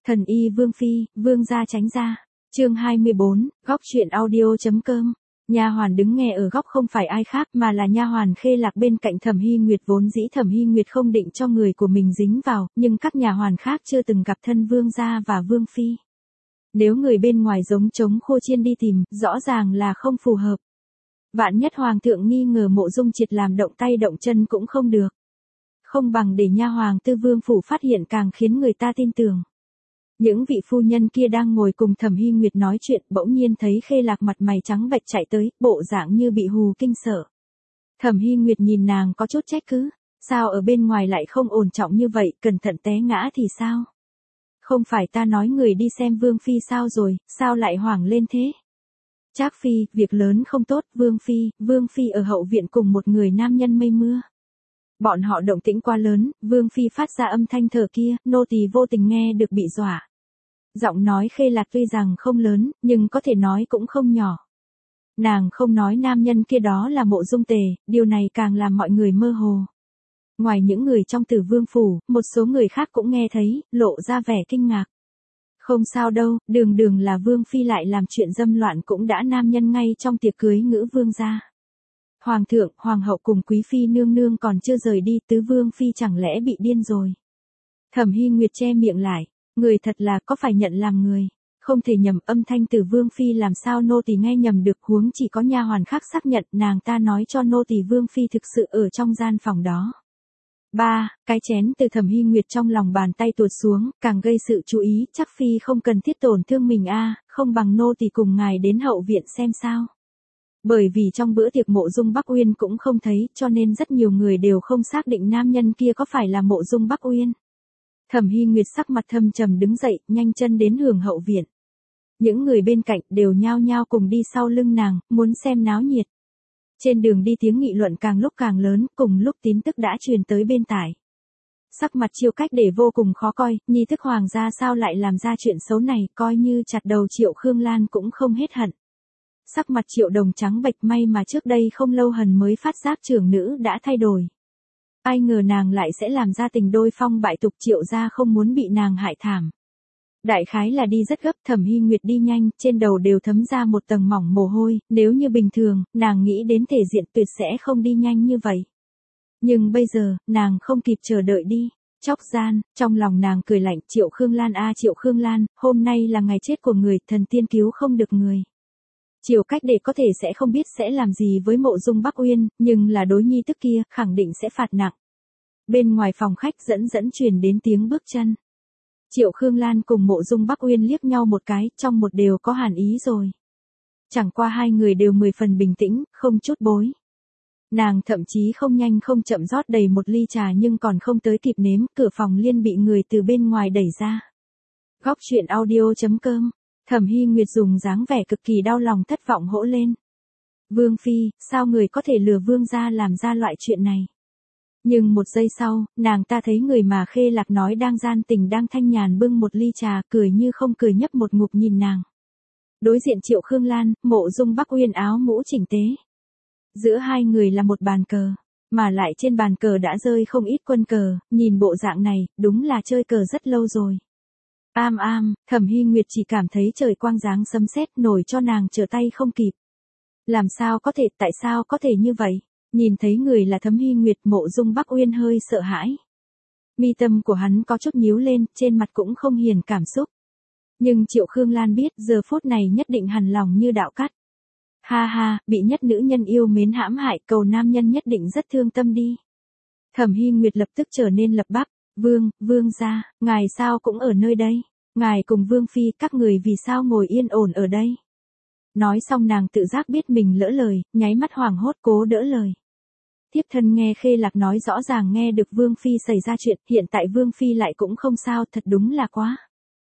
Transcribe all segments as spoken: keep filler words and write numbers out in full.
Thần y Vương Phi, Vương gia tránh ra. Chương hai mươi bốn, góc truyện audio.com. Nha hoàn đứng nghe ở góc không phải ai khác mà là nha hoàn Khê Lạc bên cạnh Thẩm Hy Nguyệt, vốn dĩ Thẩm Hy Nguyệt không định cho người của mình dính vào, nhưng các nha hoàn khác chưa từng gặp thân Vương gia và Vương Phi. Nếu người bên ngoài giống trống khô chiên đi tìm, rõ ràng là không phù hợp. Vạn nhất hoàng thượng nghi ngờ Mộ Dung Triệt làm động tay động chân cũng không được. Không bằng để nha hoàng tư Vương phủ phát hiện càng khiến người ta tin tưởng. Những vị phu nhân kia đang ngồi cùng Thẩm Hy Nguyệt nói chuyện, bỗng nhiên thấy Khê Lạc mặt mày trắng bệch chạy tới, bộ dạng như bị hù kinh sợ. Thẩm Hy Nguyệt nhìn nàng có chút trách cứ, sao ở bên ngoài lại không ổn trọng như vậy, cẩn thận té ngã thì sao? Không phải ta nói người đi xem Vương Phi sao rồi, sao lại hoảng lên thế? Trác Phi, việc lớn không tốt, Vương Phi, Vương Phi ở hậu viện cùng một người nam nhân mây mưa. Bọn họ động tĩnh quá lớn, Vương Phi phát ra âm thanh thở kia, nô tỳ vô tình nghe được bị dọa. Giọng nói Khê Lạc tuy rằng không lớn, nhưng có thể nói cũng không nhỏ. Nàng không nói nam nhân kia đó là Mộ Dung Tề, điều này càng làm mọi người mơ hồ. Ngoài những người trong Tử Vương phủ, một số người khác cũng nghe thấy, lộ ra vẻ kinh ngạc. Không sao đâu, đường đường là Vương Phi lại làm chuyện dâm loạn cũng đã nam nhân ngay trong tiệc cưới ngữ vương gia. Hoàng thượng, hoàng hậu cùng quý phi nương nương còn chưa rời đi, tứ Vương Phi chẳng lẽ bị điên rồi. Thẩm Hy Nguyệt che miệng lại, người thật là có phải nhận làm người. Không thể nhầm, âm thanh từ Vương Phi làm sao nô tỳ nghe nhầm được, huống chỉ có nha hoàn khác xác nhận, nàng ta nói cho nô tỳ Vương Phi thực sự ở trong gian phòng đó. Ba, cái chén từ Thẩm Hy Nguyệt trong lòng bàn tay tuột xuống, càng gây sự chú ý, chắc Phi không cần thiết tổn thương mình a, không bằng nô tỳ cùng ngài đến hậu viện xem sao. Bởi vì trong bữa tiệc Mộ Dung Bắc Uyên cũng không thấy, cho nên rất nhiều người đều không xác định nam nhân kia có phải là Mộ Dung Bắc Uyên. Thẩm Hy Nguyệt sắc mặt thâm trầm đứng dậy, nhanh chân đến hưởng hậu viện. Những người bên cạnh đều nhao nhao cùng đi sau lưng nàng, muốn xem náo nhiệt. Trên đường đi tiếng nghị luận càng lúc càng lớn, cùng lúc tin tức đã truyền tới bên tai. Sắc mặt Triệu Cách Để vô cùng khó coi, nhi thức hoàng gia sao lại làm ra chuyện xấu này, coi như chặt đầu Triệu Khương Lan cũng không hết hận. Sắc mặt Triệu Đồng trắng bệch, may mà trước đây không lâu Hần mới phát giác trưởng nữ đã thay đổi. Ai ngờ nàng lại sẽ làm ra tình đôi phong bại tục, Triệu gia không muốn bị nàng hại thảm. Đại khái là đi rất gấp, Thẩm Hy Nguyệt đi nhanh, trên đầu đều thấm ra một tầng mỏng mồ hôi, nếu như bình thường, nàng nghĩ đến thể diện tuyệt sẽ không đi nhanh như vậy. Nhưng bây giờ, nàng không kịp chờ đợi đi. Chốc gian, trong lòng nàng cười lạnh, Triệu Khương Lan a Triệu Khương Lan, hôm nay là ngày chết của người, thần tiên cứu không được người. Triệu Cách Để có thể sẽ không biết sẽ làm gì với Mộ Dung Bắc Uyên, nhưng là đối nhi tức kia, khẳng định sẽ phạt nặng. Bên ngoài phòng khách dẫn dẫn truyền đến tiếng bước chân. Triệu Khương Lan cùng Mộ Dung Bắc Uyên liếc nhau một cái, trong một đều có hàn ý rồi. Chẳng qua hai người đều mười phần bình tĩnh, không chút bối. Nàng thậm chí không nhanh không chậm rót đầy một ly trà, nhưng còn không tới kịp nếm, cửa phòng liên bị người từ bên ngoài đẩy ra. Góc truyện audio.com. Thẩm Hy Nguyệt dùng dáng vẻ cực kỳ đau lòng thất vọng hỗ lên. Vương Phi, sao người có thể lừa vương gia làm ra loại chuyện này? Nhưng một giây sau, nàng ta thấy người mà Khê Lạc nói đang gian tình đang thanh nhàn bưng một ly trà, cười như không cười nhấp một ngụm nhìn nàng. Đối diện Triệu Khương Lan, Mộ Dung Bắc Uyên áo mũ chỉnh tề. Giữa hai người là một bàn cờ, mà lại trên bàn cờ đã rơi không ít quân cờ, nhìn bộ dạng này, đúng là chơi cờ rất lâu rồi. Am am, Thẩm Hy Nguyệt chỉ cảm thấy trời quang giáng sấm sét nổi cho nàng trở tay không kịp. Làm sao có thể, tại sao có thể như vậy? Nhìn thấy người là Thẩm Hy Nguyệt, Mộ Dung Bắc Uyên hơi sợ hãi. Mi tâm của hắn có chút nhíu lên, trên mặt cũng không hiền cảm xúc. Nhưng Triệu Khương Lan biết giờ phút này nhất định hằn lòng như đạo cắt. Ha ha, bị nhất nữ nhân yêu mến hãm hại, cầu nam nhân nhất định rất thương tâm đi. Thẩm Hy Nguyệt lập tức trở nên lập bắp. Vương, vương gia, ngài sao cũng ở nơi đây? Ngài cùng Vương Phi, các người vì sao ngồi yên ổn ở đây? Nói xong nàng tự giác biết mình lỡ lời, nháy mắt hoảng hốt cố đỡ lời. Tiếp thân nghe Khê Lạc nói rõ ràng nghe được Vương Phi xảy ra chuyện, hiện tại Vương Phi lại cũng không sao, thật đúng là quá.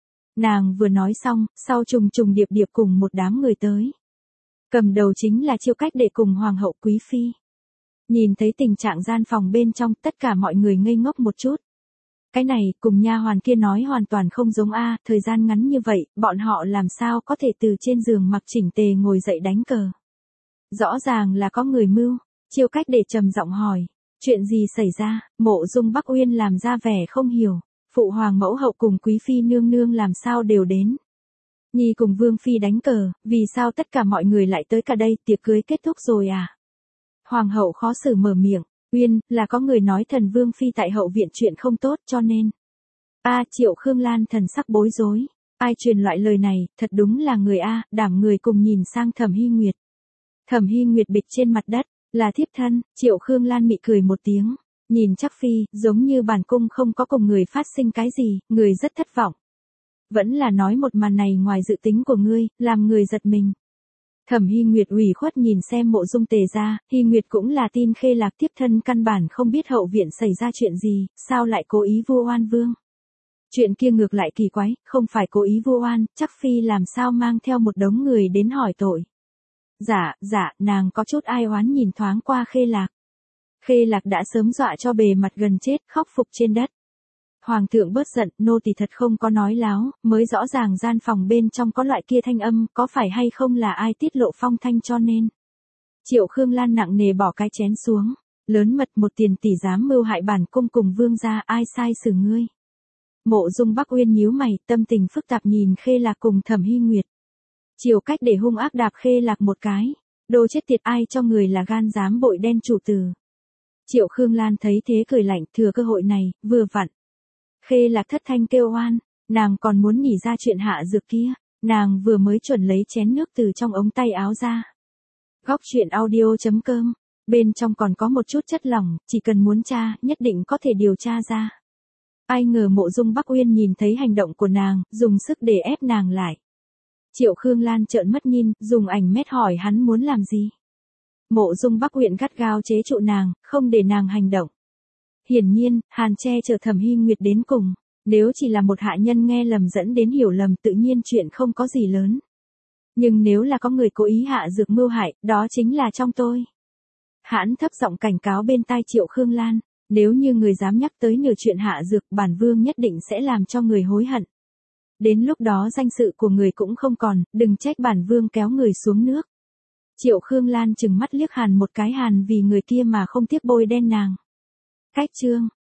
Nàng vừa nói xong, sau trùng trùng điệp điệp cùng một đám người tới. Cầm đầu chính là Triệu Cách Để cùng Hoàng hậu Quý Phi. Nhìn thấy tình trạng gian phòng bên trong, tất cả mọi người ngây ngốc một chút. Cái này, cùng nha hoàn kia nói hoàn toàn không giống a, thời gian ngắn như vậy, bọn họ làm sao có thể từ trên giường mặc chỉnh tề ngồi dậy đánh cờ. Rõ ràng là có người mưu. Triệu Cách Để trầm giọng hỏi, chuyện gì xảy ra? Mộ Dung Bắc Uyên làm ra vẻ không hiểu. phụ hoàng mẫu hậu cùng quý phi nương nương làm sao đều đến. Nhi cùng vương phi đánh cờ, vì sao tất cả mọi người lại tới cả đây, tiệc cưới kết thúc rồi à? Hoàng hậu khó xử mở miệng, Uyên, là có người nói thần vương phi tại hậu viện chuyện không tốt cho nên. A Triệu Khương Lan thần sắc bối rối, ai truyền loại lời này, thật đúng là người A, đảm người cùng nhìn sang Thẩm Hy Nguyệt. Thẩm Hy Nguyệt bịch trên mặt đất, là thiếp thân, Triệu Khương Lan mị cười một tiếng, nhìn chắc phi, giống như bản cung không có cùng người phát sinh cái gì, người rất thất vọng. Vẫn là nói một màn này ngoài dự tính của ngươi, làm người giật mình. Thẩm Hy Nguyệt ủy khuất nhìn xem Mộ Dung Tề ra, Hy Nguyệt cũng là tin Khê Lạc tiếp thân căn bản không biết hậu viện xảy ra chuyện gì, sao lại cố ý vu oan vương. Chuyện kia ngược lại kỳ quái, không phải cố ý vu oan, chắc phi làm sao mang theo một đống người đến hỏi tội. Dạ, dạ, nàng có chút ai oán nhìn thoáng qua Khê Lạc. Khê Lạc đã sớm dọa cho bề mặt gần chết, khóc phục trên đất. Hoàng thượng bớt giận, nô tỳ thật không có nói láo, mới rõ ràng gian phòng bên trong có loại kia thanh âm, có phải hay không là ai tiết lộ phong thanh cho nên. Triệu Khương Lan nặng nề bỏ cái chén xuống, lớn mật một tiền tỷ dám mưu hại bản cung cùng vương gia, ai sai xử ngươi. Mộ Dung Bắc Uyên nhíu mày, tâm tình phức tạp nhìn Khê Lạc cùng Thẩm Hy Nguyệt. Chiều cách để hung ác đạp Khê Lạc một cái, đồ chết tiệt, ai cho người là gan dám bội đen chủ tử. Triệu Khương Lan thấy thế cười lạnh, thừa cơ hội này, vừa vặn. Khê Lạc thất thanh kêu oan, nàng còn muốn nhỉ ra chuyện hạ dược kia, nàng vừa mới chuẩn lấy chén nước từ trong ống tay áo ra. Góc truyện audio chấm com, bên trong còn có một chút chất lỏng, chỉ cần muốn tra, nhất định có thể điều tra ra. Ai ngờ Mộ Dung Bắc Uyên nhìn thấy hành động của nàng, dùng sức để ép nàng lại. Triệu Khương Lan trợn mắt nhìn, dùng ảnh mét hỏi hắn muốn làm gì. Mộ Dung Bắc Uyên gắt gao chế trụ nàng, không để nàng hành động. Hiển nhiên, Hàn che chở Thẩm Hy Nguyệt đến cùng, nếu chỉ là một hạ nhân nghe lầm dẫn đến hiểu lầm tự nhiên chuyện không có gì lớn. Nhưng nếu là có người cố ý hạ dược mưu hại, đó chính là trong tôi. Hãn thấp giọng cảnh cáo bên tai Triệu Khương Lan, nếu như người dám nhắc tới nửa chuyện hạ dược, bản vương nhất định sẽ làm cho người hối hận. Đến lúc đó danh sự của người cũng không còn, đừng trách bản vương kéo người xuống nước. Triệu Khương Lan chừng mắt liếc Hàn một cái, Hàn vì người kia mà không tiếc bôi đen nàng. Cách chương